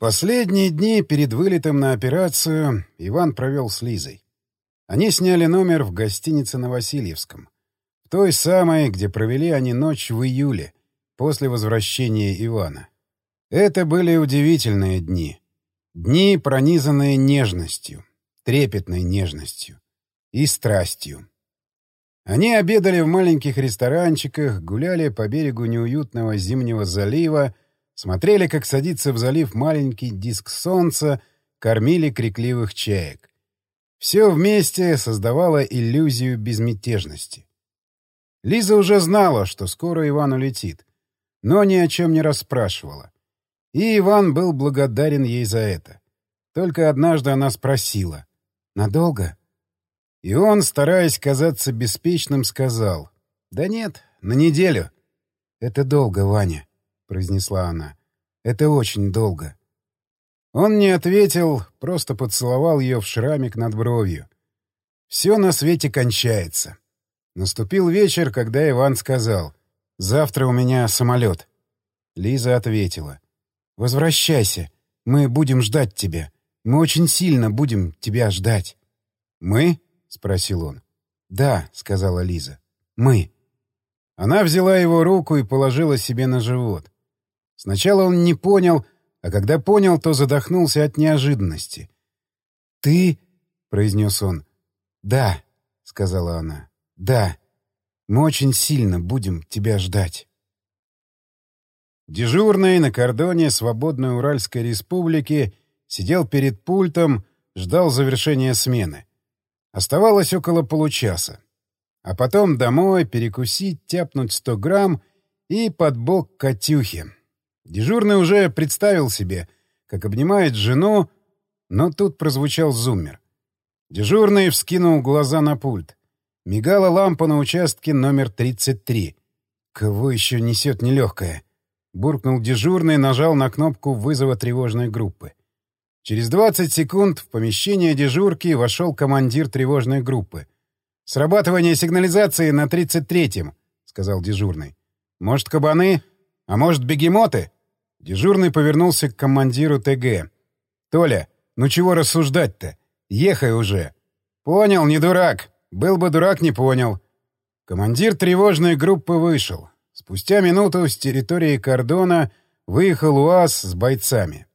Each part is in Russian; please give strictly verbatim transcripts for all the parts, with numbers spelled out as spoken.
Последние дни перед вылетом на операцию Иван провел с Лизой. Они сняли номер в гостинице на Васильевском. В той самой, где провели они ночь в июле, после возвращения Ивана. Это были удивительные дни. Дни, пронизанные нежностью, трепетной нежностью и страстью. Они обедали в маленьких ресторанчиках, гуляли по берегу неуютного зимнего залива, смотрели, как садится в залив маленький диск солнца, кормили крикливых чаек. Все вместе создавало иллюзию безмятежности. Лиза уже знала, что скоро Иван улетит, но ни о чем не расспрашивала. И Иван был благодарен ей за это. Только однажды она спросила: «Надолго?» И он, стараясь казаться беспечным, сказал: «Да нет, на неделю». «Это долго, Ваня», — произнесла она. «Это очень долго». Он не ответил, просто поцеловал ее в шрамик над бровью. Все на свете кончается. Наступил вечер, когда Иван сказал: «Завтра у меня самолет». Лиза ответила: «Возвращайся, мы будем ждать тебя. Мы очень сильно будем тебя ждать». «Мы?» — спросил он. «Да», — сказала Лиза. «Мы». Она взяла его руку и положила себе на живот. Сначала он не понял, а когда понял, то задохнулся от неожиданности. «Ты?» — произнес он. «Да», — сказала она. «Да. Мы очень сильно будем тебя ждать». Дежурный на кордоне Свободной Уральской Республики сидел перед пультом, ждал завершения смены. Оставалось около получаса. А потом домой, перекусить, тяпнуть сто грамм и под бок Катюхе. Дежурный уже представил себе, как обнимает жену, но тут прозвучал зуммер. Дежурный вскинул глаза на пульт. Мигала лампа на участке номер тридцать три. «Кого еще несет нелегкое?» Буркнул дежурный и нажал на кнопку вызова тревожной группы. Через двадцать секунд в помещение дежурки вошел командир тревожной группы. «Срабатывание сигнализации на тридцать третьем», — сказал дежурный. «Может, кабаны? А может, бегемоты?» Дежурный повернулся к командиру ТГ. «Толя, ну чего рассуждать-то? Ехай уже». «Понял, не дурак. Был бы дурак, не понял». Командир тревожной группы вышел. Спустя минуту с территории кордона выехал УАЗ с бойцами.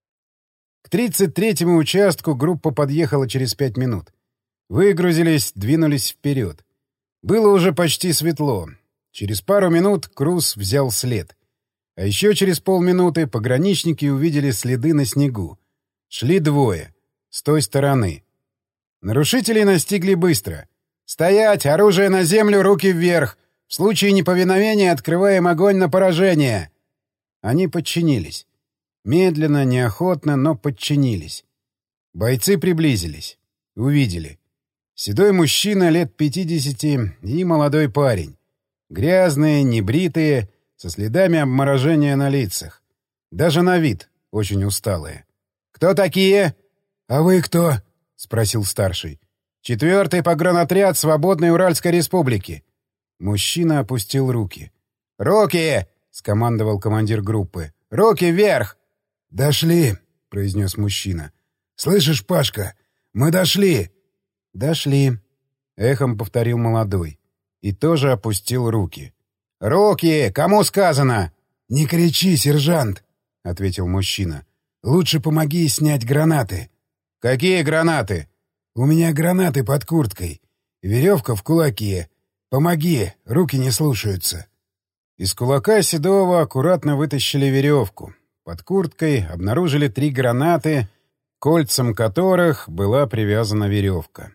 К тридцать третьему участку группа подъехала через пять минут. Выгрузились, двинулись вперед. Было уже почти светло. Через пару минут Круз взял след. А еще через полминуты пограничники увидели следы на снегу. Шли двое. С той стороны. Нарушителей настигли быстро. «Стоять! Оружие на землю, руки вверх! В случае неповиновения открываем огонь на поражение!» Они подчинились. Медленно, неохотно, но подчинились. Бойцы приблизились. Увидели. Седой мужчина лет пятидесяти и молодой парень. Грязные, небритые, со следами обморожения на лицах. Даже на вид очень усталые. «Кто такие?» «А вы кто?» — спросил старший. «Четвертый погранотряд Свободной Уральской Республики». Мужчина опустил руки. «Руки!» — скомандовал командир группы. «Руки вверх!» «Дошли!» — произнес мужчина. «Слышишь, Пашка, мы дошли!» «Дошли!» — эхом повторил молодой. И тоже опустил руки. «Руки! Кому сказано?» «Не кричи, сержант!» — ответил мужчина. «Лучше помоги снять гранаты». «Какие гранаты?» «У меня гранаты под курткой. Веревка в кулаке. Помоги, руки не слушаются». Из кулака Седова аккуратно вытащили веревку. Под курткой обнаружили три гранаты, к кольцам которых была привязана веревка.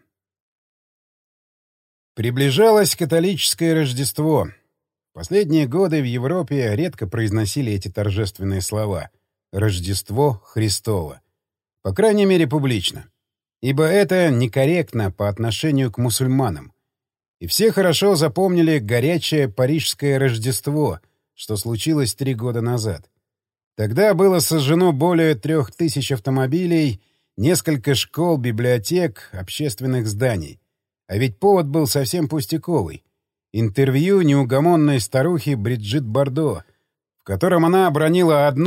Приближалось католическое Рождество. В последние годы в Европе редко произносили эти торжественные слова «Рождество Христово». По крайней мере, публично. Ибо это некорректно по отношению к мусульманам. И все хорошо запомнили горячее парижское Рождество, что случилось три года назад. Тогда было сожжено более трех тысяч автомобилей, несколько школ, библиотек, общественных зданий. А ведь повод был совсем пустяковый. Интервью неугомонной старухи Бриджит Бардо, в котором она обронила одну,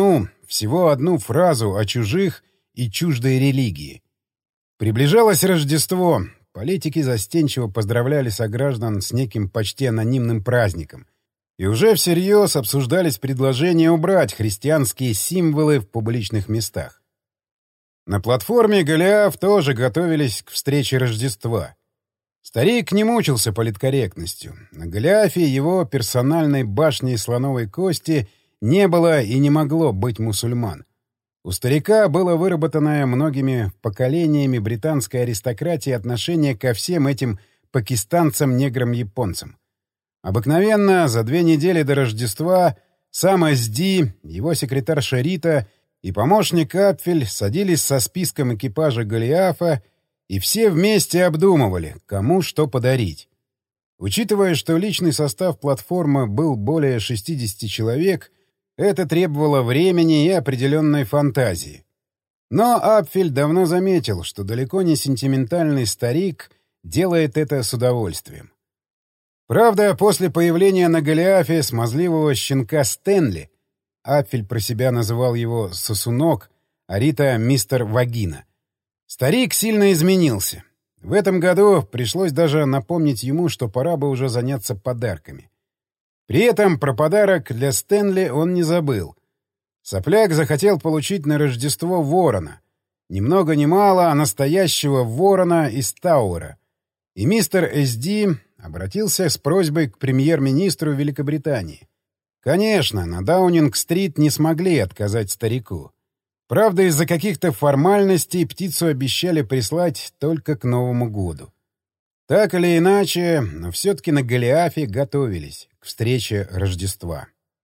всего одну фразу о чужих и чуждой религии. Приближалось Рождество. Политики застенчиво поздравляли сограждан с неким почти анонимным праздником. И уже всерьез обсуждались предложения убрать христианские символы в публичных местах. На платформе Голиаф тоже готовились к встрече Рождества. Старик не мучился политкорректностью. На Голиафе его персональной башни из слоновой кости не было и не могло быть мусульман. У старика было выработанное многими поколениями британской аристократии отношение ко всем этим пакистанцам, неграм, японцам. Обыкновенно за две недели до Рождества сам Эсди, его секретарша Рита и помощник Апфель садились со списком экипажа Голиафа и все вместе обдумывали, кому что подарить. Учитывая, что личный состав платформы был более шестидесяти человек, это требовало времени и определенной фантазии. Но Апфель давно заметил, что далеко не сентиментальный старик делает это с удовольствием. Правда, после появления на Голиафе смазливого щенка Стэнли, Апфель про себя называл его «сосунок», а Рита — «мистер Вагина», старик сильно изменился. В этом году пришлось даже напомнить ему, что пора бы уже заняться подарками. При этом про подарок для Стэнли он не забыл. Сопляк захотел получить на Рождество ворона. Ни много ни мало, а настоящего ворона из Тауэра. И мистер Эсди обратился с просьбой к премьер-министру Великобритании. Конечно, на Даунинг-стрит не смогли отказать старику. Правда, из-за каких-то формальностей птицу обещали прислать только к Новому году. Так или иначе, но все-таки на Голиафе готовились к встрече Рождества.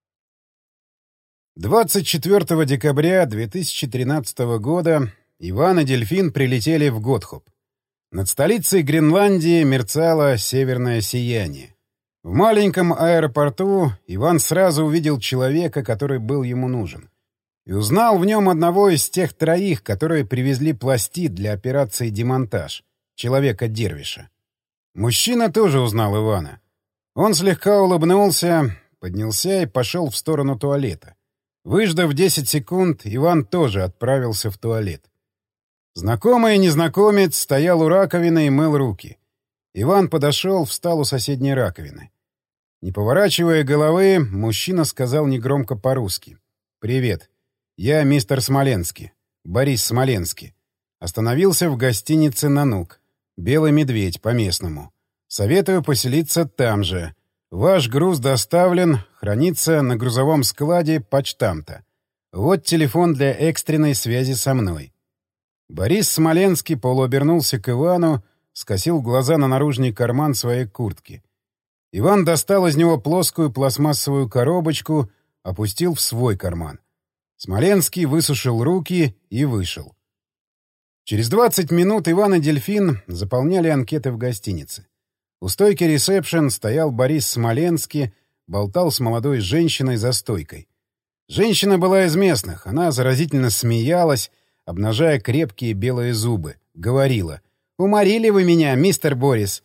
двадцать четвёртого декабря две тысячи тринадцатого года Иван и Дельфин прилетели в Готхоп. Над столицей Гренландии мерцало северное сияние. В маленьком аэропорту Иван сразу увидел человека, который был ему нужен. И узнал в нем одного из тех троих, которые привезли пластид для операции «Демонтаж» — человека-дервиша. Мужчина тоже узнал Ивана. Он слегка улыбнулся, поднялся и пошел в сторону туалета. Выждав десять секунд, Иван тоже отправился в туалет. Знакомый незнакомец стоял у раковины и мыл руки. Иван подошел, встал у соседней раковины. Не поворачивая головы, мужчина сказал негромко по-русски: «Привет, я мистер Смоленский, Борис Смоленский. Остановился в гостинице «Нанук». «Белый медведь» по-местному. Советую поселиться там же. Ваш груз доставлен, хранится на грузовом складе почтамта. Вот телефон для экстренной связи со мной». Борис Смоленский полуобернулся к Ивану, скосил глаза на наружный карман своей куртки. Иван достал из него плоскую пластмассовую коробочку, опустил в свой карман. Смоленский высушил руки и вышел. Через двадцать минут Иван и Дельфин заполняли анкеты в гостинице. У стойки ресепшн стоял Борис Смоленский, болтал с молодой женщиной за стойкой. Женщина была из местных, она заразительно смеялась, обнажая крепкие белые зубы. Говорила: «Уморили вы меня, мистер Борис».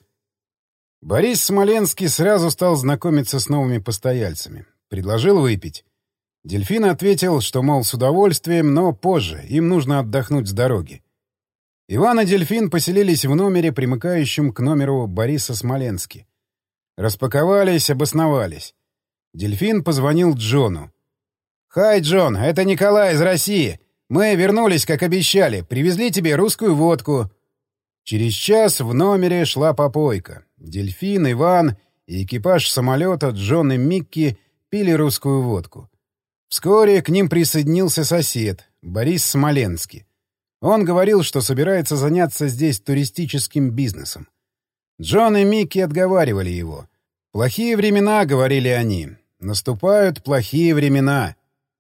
Борис Смоленский сразу стал знакомиться с новыми постояльцами. Предложил выпить. Дельфин ответил, что, мол, с удовольствием, но позже, им нужно отдохнуть с дороги. Иван и Дельфин поселились в номере, примыкающем к номеру Бориса Смоленски. Распаковались, обосновались. Дельфин позвонил Джону. «Хай, Джон, это Николай из России. Мы вернулись, как обещали. Привезли тебе русскую водку». Через час в номере шла попойка. Дельфин, Иван и экипаж самолета Джон и Микки пили русскую водку. Вскоре к ним присоединился сосед, Борис Смоленский. Он говорил, что собирается заняться здесь туристическим бизнесом. Джон и Микки отговаривали его. «Плохие времена», — говорили они. «Наступают плохие времена».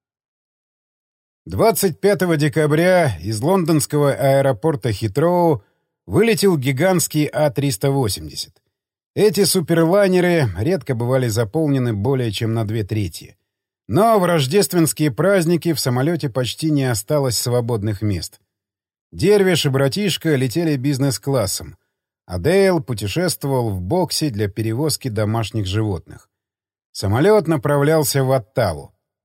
двадцать пятого декабря из лондонского аэропорта Хитроу вылетел гигантский А триста восемьдесят. Эти суперлайнеры редко бывали заполнены более чем на две трети. Но в рождественские праздники в самолете почти не осталось свободных мест. Дервиш и братишка летели бизнес-классом, а Дейл путешествовал в боксе для перевозки домашних животных. Самолет направлялся в Оттаву.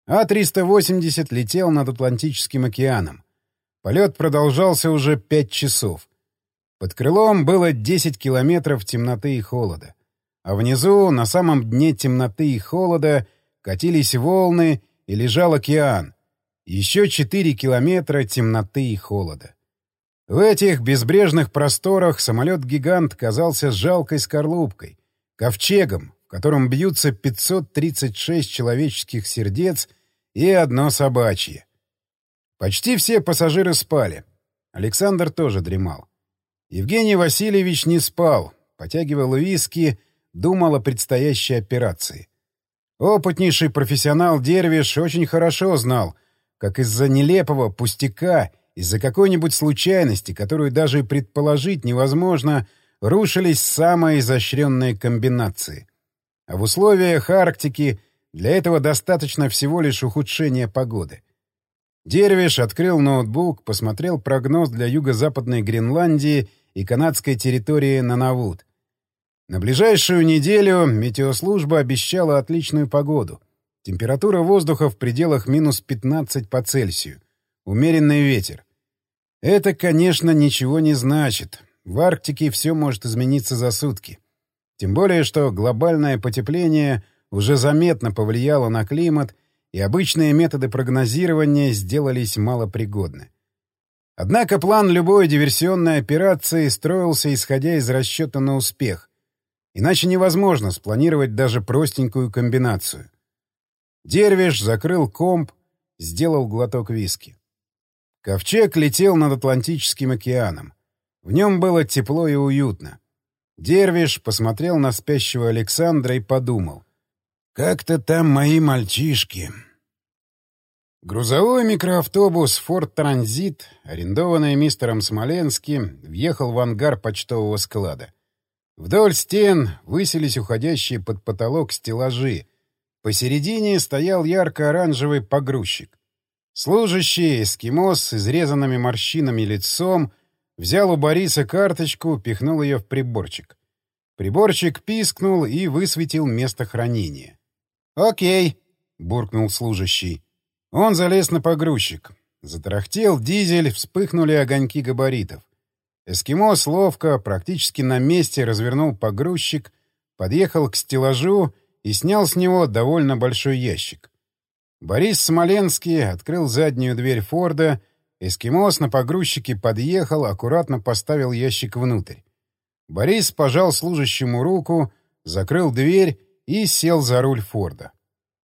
А триста восемьдесят летел над Атлантическим океаном. Полет продолжался уже пять часов. Под крылом было десять километров темноты и холода. А внизу, на самом дне темноты и холода, катились волны и лежал океан. Еще четыре километра темноты и холода. В этих безбрежных просторах самолет-гигант казался жалкой скорлупкой, ковчегом, в котором бьются пятьсот тридцать шесть человеческих сердец и одно собачье. Почти все пассажиры спали. Александр тоже дремал. Евгений Васильевич не спал, потягивал виски, думал о предстоящей операции. Опытнейший профессионал Дервиш очень хорошо знал, как из-за нелепого пустяка, из-за какой-нибудь случайности, которую даже и предположить невозможно, рушились самые изощренные комбинации. А в условиях Арктики для этого достаточно всего лишь ухудшения погоды. Дервиш открыл ноутбук, посмотрел прогноз для юго-западной Гренландии и канадской территории Нанавут. На ближайшую неделю метеослужба обещала отличную погоду. Температура воздуха в пределах минус пятнадцать по Цельсию. Умеренный ветер. Это, конечно, ничего не значит. В Арктике все может измениться за сутки. Тем более, что глобальное потепление уже заметно повлияло на климат, и обычные методы прогнозирования сделались малопригодны. Однако план любой диверсионной операции строился исходя из расчета на успех. Иначе невозможно спланировать даже простенькую комбинацию. Дервиш закрыл комп, сделал глоток виски. Ковчег летел над Атлантическим океаном. В нем было тепло и уютно. Дервиш посмотрел на спящего Александра и подумал. «Как-то там мои мальчишки». Грузовой микроавтобус «Форд Транзит», арендованный мистером Смоленским, въехал в ангар почтового склада. Вдоль стен высились уходящие под потолок стеллажи. Посередине стоял ярко-оранжевый погрузчик. Служащий, эскимос с изрезанными морщинами лицом, взял у Бориса карточку, пихнул ее в приборчик. Приборчик пискнул и высветил место хранения. «Окей», — буркнул служащий. Он залез на погрузчик. Затарахтел дизель, вспыхнули огоньки габаритов. Эскимос ловко, практически на месте развернул погрузчик, подъехал к стеллажу и снял с него довольно большой ящик. Борис Смоленский открыл заднюю дверь Форда, эскимос на погрузчике подъехал, аккуратно поставил ящик внутрь. Борис пожал служащему руку, закрыл дверь и сел за руль Форда.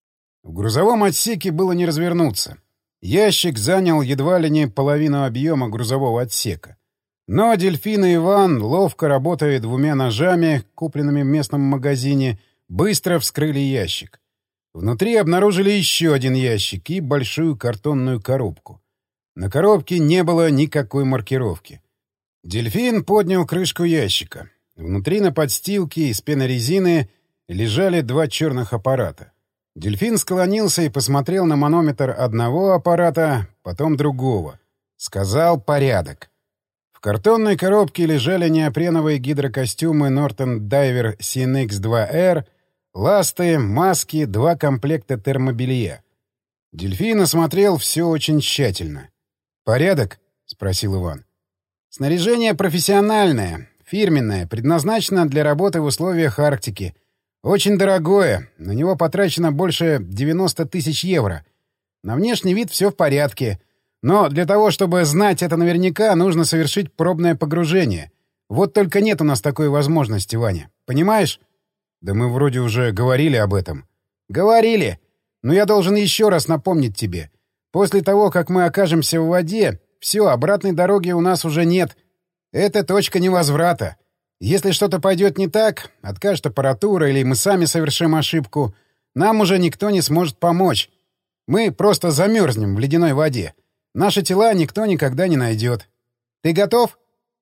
В грузовом отсеке было не развернуться. Ящик занял едва ли не половину объема грузового отсека. Но Дельфин и Иван, ловко работая двумя ножами, купленными в местном магазине, быстро вскрыли ящик. Внутри обнаружили еще один ящик и большую картонную коробку. На коробке не было никакой маркировки. Дельфин поднял крышку ящика. Внутри на подстилке из пенорезины лежали два черных аппарата. Дельфин склонился и посмотрел на манометр одного аппарата, потом другого. Сказал «порядок». В картонной коробке лежали неопреновые гидрокостюмы Norton Diver си эн икс два эр, ласты, маски, два комплекта термобелья. Дельфин осмотрел все очень тщательно. «Порядок?» — спросил Иван. «Снаряжение профессиональное, фирменное, предназначено для работы в условиях Арктики. Очень дорогое, на него потрачено больше девяносто тысяч евро. На внешний вид все в порядке. Но для того, чтобы знать это наверняка, нужно совершить пробное погружение. Вот только нет у нас такой возможности, Ваня. Понимаешь?» «Да мы вроде уже говорили об этом». «Говорили. Но я должен еще раз напомнить тебе. После того, как мы окажемся в воде, все, обратной дороги у нас уже нет. Это точка невозврата. Если что-то пойдет не так, откажет аппаратура или мы сами совершим ошибку, нам уже никто не сможет помочь. Мы просто замерзнем в ледяной воде. Наши тела никто никогда не найдет. Ты готов?»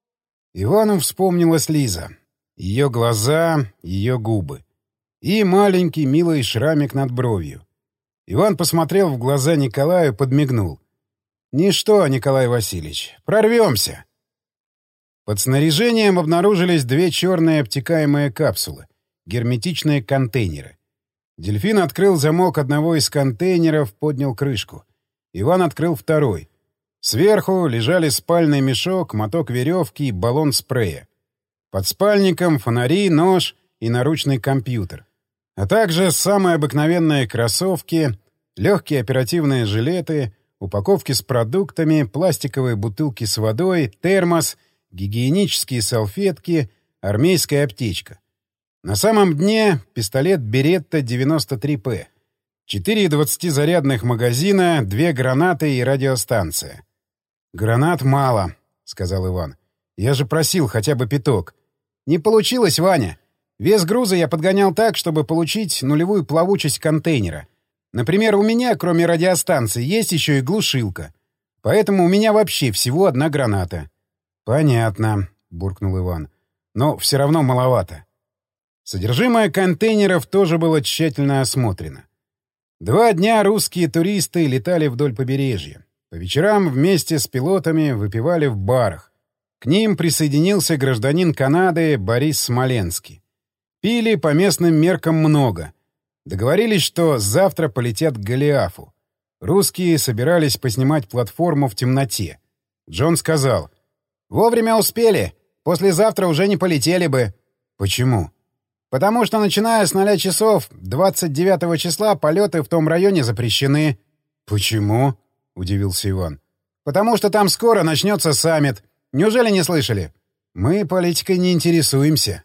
Ивану вспомнилась Лиза. Ее глаза, ее губы. И маленький милый шрамик над бровью. Иван посмотрел в глаза Николаю и подмигнул. «Ничто, Николай Васильевич, прорвемся!» Под снаряжением обнаружились две черные обтекаемые капсулы, герметичные контейнеры. Дельфин открыл замок одного из контейнеров, поднял крышку. Иван открыл второй. Сверху лежали спальный мешок, моток веревки и баллон спрея. Под спальником фонари, нож и наручный компьютер. А также самые обыкновенные кроссовки, легкие оперативные жилеты, упаковки с продуктами, пластиковые бутылки с водой, термос, гигиенические салфетки, армейская аптечка. На самом дне пистолет Беретта девяносто три пэ. Четыре двадцатизарядных магазина, две гранаты и радиостанция. «Гранат мало», — сказал Иван. «Я же просил хотя бы пяток». «Не получилось, Ваня. Вес груза я подгонял так, чтобы получить нулевую плавучесть контейнера. Например, у меня, кроме радиостанции, есть еще и глушилка. Поэтому у меня вообще всего одна граната». «Понятно», — буркнул Иван. «Но все равно маловато». Содержимое контейнеров тоже было тщательно осмотрено. Два дня русские туристы летали вдоль побережья. По вечерам вместе с пилотами выпивали в барах. К ним присоединился гражданин Канады Борис Смоленский. Пили по местным меркам много. Договорились, что завтра полетят к Голиафу. Русские собирались поснимать платформу в темноте. Джон сказал: «Вовремя успели. Послезавтра уже не полетели бы». «Почему?» «Потому что, начиная с ноля часов двадцать девятого числа, полеты в том районе запрещены». «Почему?» — удивился Иван. «Потому что там скоро начнется саммит. Неужели не слышали?» «Мы политикой не интересуемся».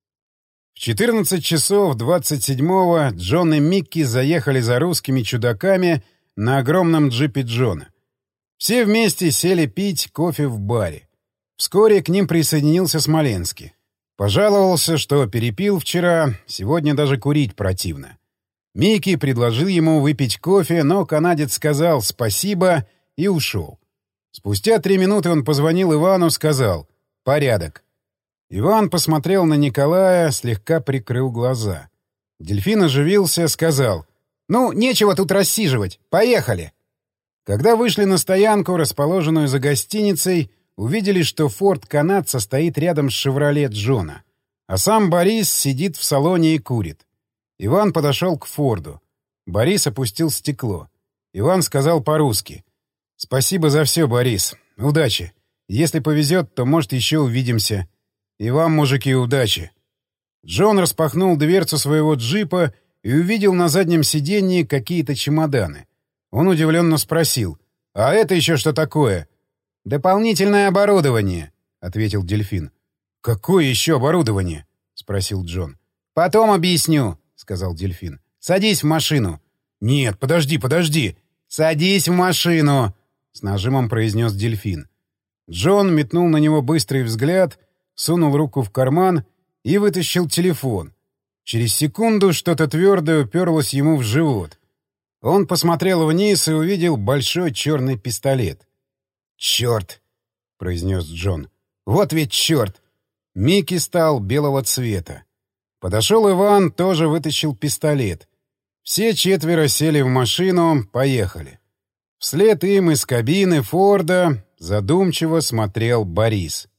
В четырнадцать часов двадцать седьмого Джон и Микки заехали за русскими чудаками на огромном джипе Джона. Все вместе сели пить кофе в баре. Вскоре к ним присоединился Смоленский. Пожаловался, что перепил вчера, сегодня даже курить противно. Микки предложил ему выпить кофе, но канадец сказал «спасибо» и ушел. Спустя три минуты он позвонил Ивану, сказал «порядок». Иван посмотрел на Николая, слегка прикрыл глаза. Дельфин оживился, сказал «Ну, нечего тут рассиживать, поехали». Когда вышли на стоянку, расположенную за гостиницей, увидели, что «Форд канадца» стоит рядом с «Шевроле» Джона. А сам Борис сидит в салоне и курит. Иван подошел к «Форду». Борис опустил стекло. Иван сказал по-русски: «Спасибо за все, Борис. Удачи. Если повезет, то, может, еще увидимся. И вам, мужики, удачи». Джон распахнул дверцу своего джипа и увидел на заднем сиденье какие-то чемоданы. Он удивленно спросил: «А это еще что такое?» «Дополнительное оборудование», — ответил Дельфин. «Какое еще оборудование?» — спросил Джон. «Потом объясню», — сказал Дельфин. «Садись в машину». «Нет, подожди, подожди». «Садись в машину», — с нажимом произнес Дельфин. Джон метнул на него быстрый взгляд, сунул руку в карман и вытащил телефон. Через секунду что-то твердое уперлось ему в живот. Он посмотрел вниз и увидел большой черный пистолет. «Черт!» — произнес Джон. «Вот ведь черт!» Микки стал белого цвета. Подошел Иван, тоже вытащил пистолет. Все четверо сели в машину, поехали. Вслед им из кабины Форда задумчиво смотрел Борис.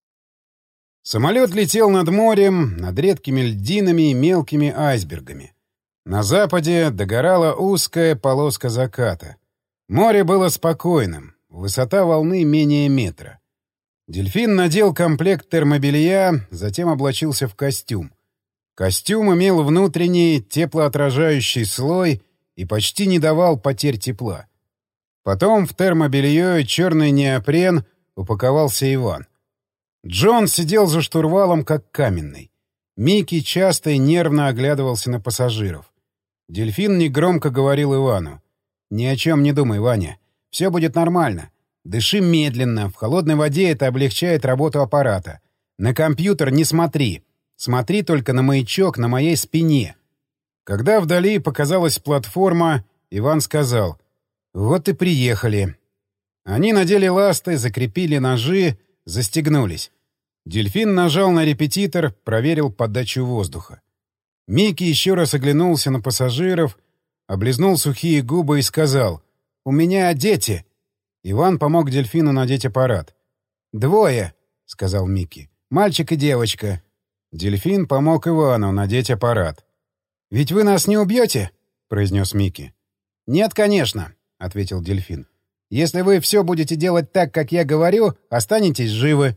Самолет летел над морем, над редкими льдинами и мелкими айсбергами. На западе догорала узкая полоска заката. Море было спокойным, высота волны менее метра. Дельфин надел комплект термобелья, затем облачился в костюм. Костюм имел внутренний теплоотражающий слой и почти не давал потерь тепла. Потом в термобелье и черный неопрен упаковался Иван. Джон сидел за штурвалом, как каменный. Микки часто и нервно оглядывался на пассажиров. Дельфин негромко говорил Ивану: «Ни о чем не думай, Ваня. Все будет нормально. Дыши медленно. В холодной воде это облегчает работу аппарата. На компьютер не смотри. Смотри только на маячок на моей спине». Когда вдали показалась платформа, Иван сказал: «Вот и приехали». Они надели ласты, закрепили ножи, застегнулись. Дельфин нажал на репетитор, проверил подачу воздуха. Микки еще раз оглянулся на пассажиров, облизнул сухие губы и сказал: «У меня дети». Иван помог Дельфину надеть аппарат. «Двое», — сказал Микки. «Мальчик и девочка». Дельфин помог Ивану надеть аппарат. «Ведь вы нас не убьете?» — произнес Микки. «Нет, конечно», — ответил дельфин. «Если вы все будете делать так, как я говорю, останетесь живы».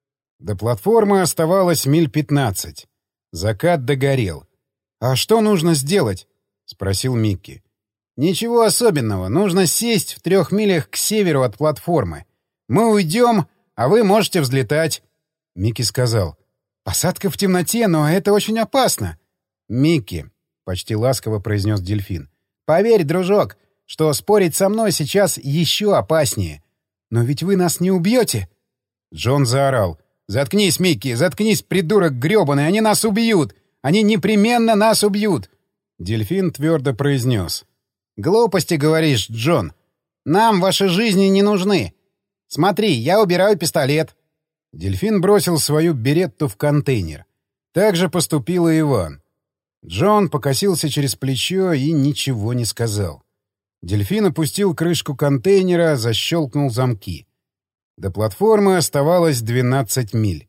До платформы оставалось миль пятнадцать. Закат догорел. «А что нужно сделать?» — спросил Микки. «Ничего особенного. Нужно сесть в трех милях к северу от платформы. Мы уйдем, а вы можете взлетать». Микки сказал. «Посадка в темноте, но это очень опасно». «Микки», — почти ласково произнес дельфин, — «поверь, дружок, что спорить со мной сейчас еще опаснее. Но ведь вы нас не убьете?» Джон заорал. «Заткнись, Микки, заткнись, придурок гребаный, они нас убьют! Они непременно нас убьют!» Дельфин твердо произнес. «Глупости говоришь, Джон. Нам ваши жизни не нужны. Смотри, я убираю пистолет». Дельфин бросил свою беретту в контейнер. Так же поступил и Иван. Джон покосился через плечо и ничего не сказал. Дельфин опустил крышку контейнера, защелкнул замки. До платформы оставалось двенадцать миль.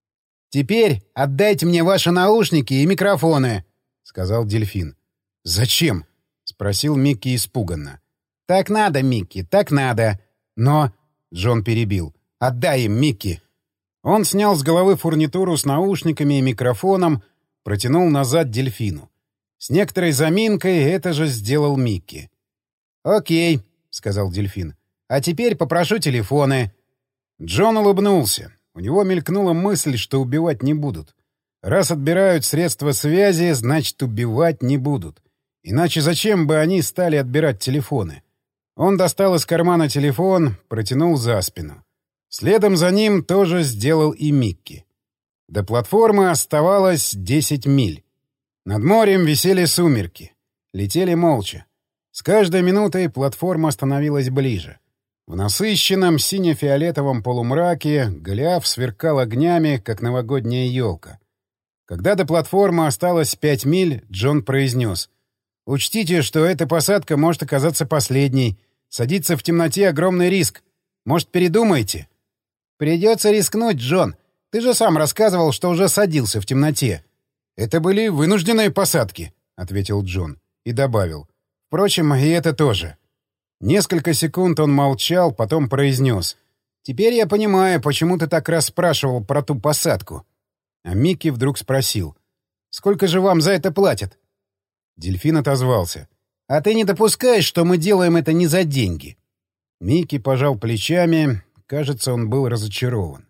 «Теперь отдайте мне ваши наушники и микрофоны», — сказал дельфин. «Зачем?» — спросил Микки испуганно. «Так надо, Микки, так надо. Но...» — Джон перебил. «Отдай им, Микки». Он снял с головы фурнитуру с наушниками и микрофоном, протянул назад дельфину. С некоторой заминкой это же сделал Микки. «Окей», — сказал дельфин. «А теперь попрошу телефоны». Джон улыбнулся. У него мелькнула мысль, что убивать не будут. Раз отбирают средства связи, значит, убивать не будут. Иначе зачем бы они стали отбирать телефоны? Он достал из кармана телефон, протянул за спину. Следом за ним тоже сделал и Микки. До платформы оставалось десять миль. Над морем висели сумерки. Летели молча. С каждой минутой платформа становилась ближе. В насыщенном сине-фиолетовом полумраке Голиаф сверкал огнями, как новогодняя елка. Когда до платформы осталось пять миль, Джон произнес. «Учтите, что эта посадка может оказаться последней. Садиться в темноте — огромный риск. Может, передумаете?» «Придется рискнуть, Джон. Ты же сам рассказывал, что уже садился в темноте». «Это были вынужденные посадки», — ответил Джон. И добавил. «Впрочем, и это тоже». Несколько секунд он молчал, потом произнес. «Теперь я понимаю, почему ты так расспрашивал про ту посадку». А Микки вдруг спросил. «Сколько же вам за это платят?» Дельфин отозвался. «А ты не допускаешь, что мы делаем это не за деньги?» Микки пожал плечами. Кажется, он был разочарован.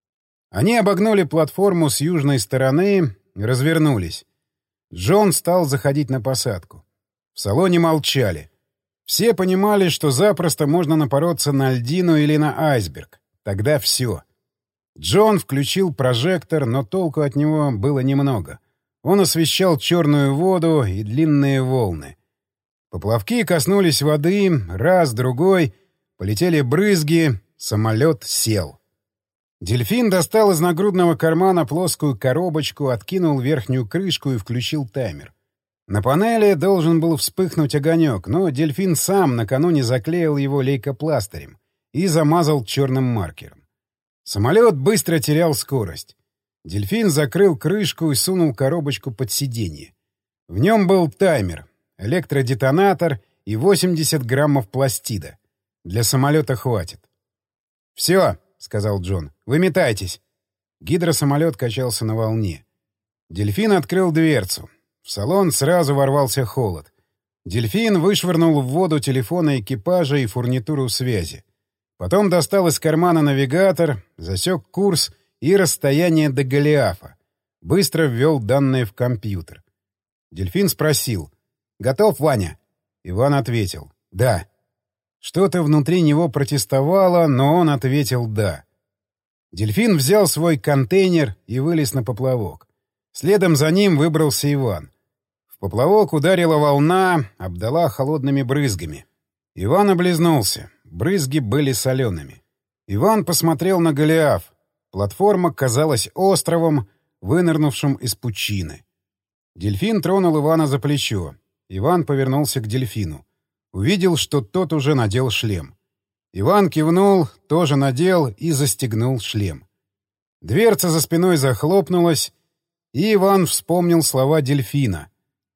Они обогнули платформу с южной стороны, развернулись. Джон стал заходить на посадку. В салоне молчали. Все понимали, что запросто можно напороться на льдину или на айсберг. Тогда все. Джон включил прожектор, но толку от него было немного. Он освещал черную воду и длинные волны. Поплавки коснулись воды, раз, другой, полетели брызги, самолет сел. Дельфин достал из нагрудного кармана плоскую коробочку, откинул верхнюю крышку и включил таймер. На панели должен был вспыхнуть огонек, но дельфин сам накануне заклеил его лейкопластырем и замазал черным маркером. Самолет быстро терял скорость. Дельфин закрыл крышку и сунул коробочку под сиденье. В нем был таймер, электродетонатор и восемьдесят граммов пластида. Для самолета хватит. «Все», — сказал Джон, — «выметайтесь». Гидросамолет качался на волне. Дельфин открыл дверцу. В салон сразу ворвался холод. Дельфин вышвырнул в воду телефоны экипажа и фурнитуру связи. Потом достал из кармана навигатор, засек курс и расстояние до Голиафа. Быстро ввел данные в компьютер. Дельфин спросил. «Готов, Ваня?» Иван ответил. «Да». Что-то внутри него протестовало, но он ответил «да». Дельфин взял свой контейнер и вылез на поплавок. Следом за ним выбрался Иван. В поплавок ударила волна, обдала холодными брызгами. Иван облизнулся. Брызги были солеными. Иван посмотрел на Голиаф. Платформа казалась островом, вынырнувшим из пучины. Дельфин тронул Ивана за плечо. Иван повернулся к дельфину. Увидел, что тот уже надел шлем. Иван кивнул, тоже надел и застегнул шлем. Дверца за спиной захлопнулась, и Иван вспомнил слова дельфина.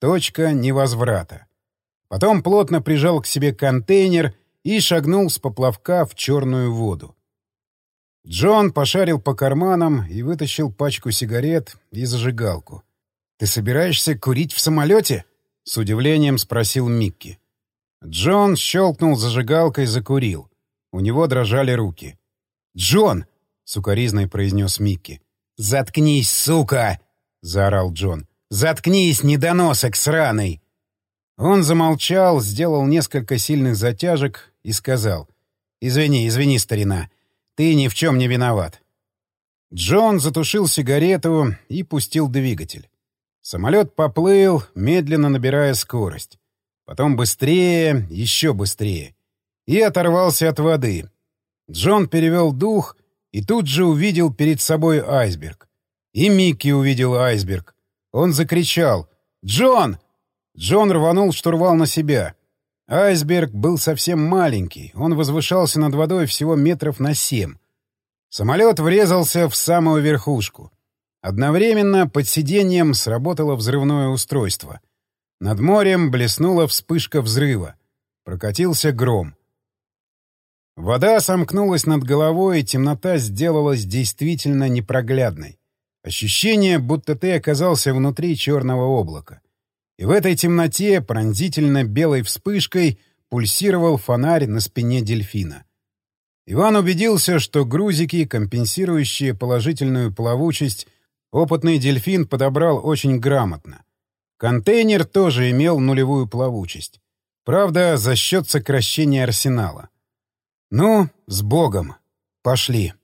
Точка невозврата. Потом плотно прижал к себе контейнер и шагнул с поплавка в черную воду. Джон пошарил по карманам и вытащил пачку сигарет и зажигалку. «Ты собираешься курить в самолете?» — с удивлением спросил Микки. Джон щелкнул зажигалкой, закурил. У него дрожали руки. «Джон!» — сукоризной произнес Микки. «Заткнись, сука!» — заорал Джон. «Заткнись, недоносок сраный!» Он замолчал, сделал несколько сильных затяжек и сказал: «Извини, извини, старина, ты ни в чем не виноват». Джон затушил сигарету и пустил двигатель. Самолет поплыл, медленно набирая скорость. Потом быстрее, еще быстрее. И оторвался от воды. Джон перевел дух и тут же увидел перед собой айсберг. И Микки увидел айсберг. Он закричал: «Джон!» Джон рванул штурвал на себя. Айсберг был совсем маленький, он возвышался над водой всего метров на семь. Самолет врезался в самую верхушку. Одновременно под сиденьем сработало взрывное устройство. Над морем блеснула вспышка взрыва. Прокатился гром. Вода сомкнулась над головой, и темнота сделалась действительно непроглядной. Ощущение, будто ты оказался внутри черного облака. И в этой темноте пронзительно белой вспышкой пульсировал фонарь на спине дельфина. Иван убедился, что грузики, компенсирующие положительную плавучесть, опытный дельфин подобрал очень грамотно. Контейнер тоже имел нулевую плавучесть. Правда, за счет сокращения арсенала. «Ну, с Богом! Пошли!»